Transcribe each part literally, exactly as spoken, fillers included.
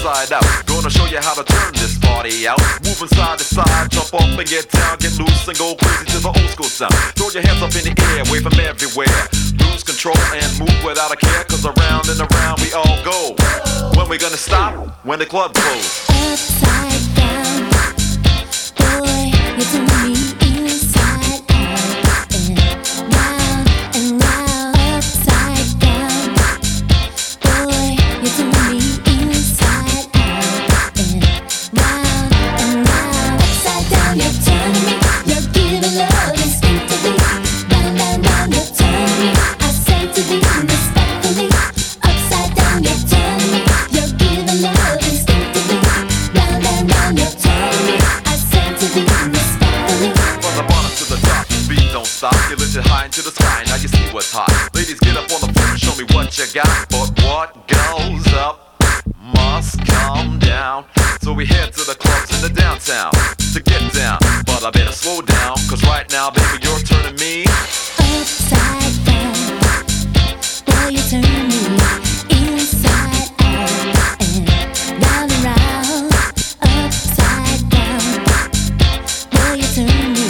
inside out. Gonna show you how to turn this party out. Moving side to side, jump up and get down, get loose and go crazy to the old school sound. Throw your hands up in the air, wave them everywhere. Lose control and move without a care, cause around and around we all go. When we gonna stop? When the club closes. Upside down, boy, you turn me inside out and round and round. Upside down, boy, you turn me inside out and round and round. Upside down, you're turning me, you're giving love instinctively. Round and round, you're turning me, I say to thee respectfully. Upside down, you're turning me, you're giving love instinctively. Round and round, you're turning me, I say to thee respectfully. From the bottom to the top, the beat don't stop. You lift it high into the sky, now you see what's hot. Ladies, get up on the floor and show me what you got. But what goes up must come down. So we head to the clubs in the downtown to get down. But I better slow down, cause right now, baby, you're turning me Upside down, boy, you turn me inside out and round and round. Upside down, boy, you turn me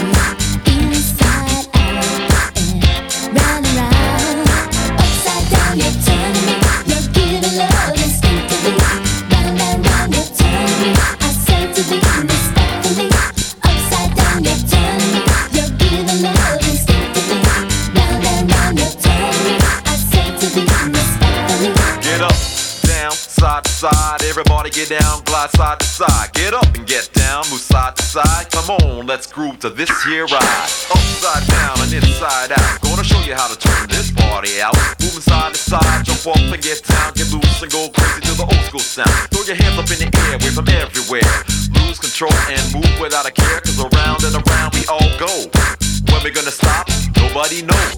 inside out and round and round. Upside down, you're turning me, you're giving love instinctively. Round and round, you're turning me, I say to thee respectfully. Upside down, you're turning me, you're giving love instinctively. Round and round, you're turning me, I say to thee respectfully. get up, down, side to side. Everybody get down, glide side to side. Get up and get down, move side to side. Come on, let's groove to this here ride. Upside down and inside out. Gonna show you how to turn this party out. Moving side to side, jump up and get down. Get loose and go crazy to the old school sound. Throw your hands up in the air, wave them everywhere. Lose control and move without a care, cause around and around we all go. When we gonna stop? Nobody knows.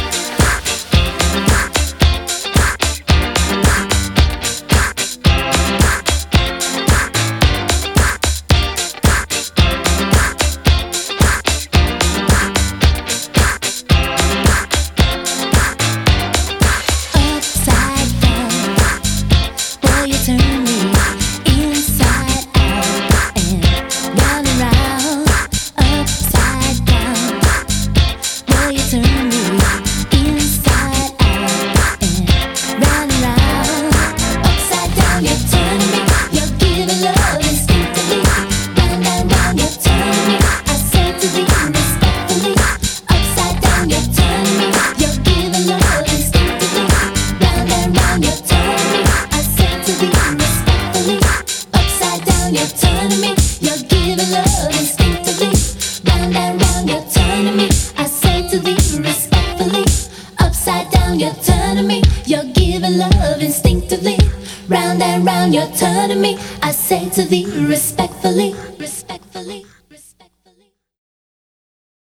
Upside down, boy, you turn me inside out and round and round. Upside down, boy, you turn me inside out and round and round. Upside down, you're turning me, you're giving love instinctively. Round and round, you're turning me, I say to thee respectfully. Upside down, you're turning me, you're giving love instinctively. Round and round, you're turning me, I say to thee respectfully. Upside down, you're turning me, you're giving love instinctively. Round and round, you're turning me, I say to thee respectfully. Upside down, you're turning me, you're giving love instinctively. Round and round, you're turning me, I say to thee respectfully, respectfully.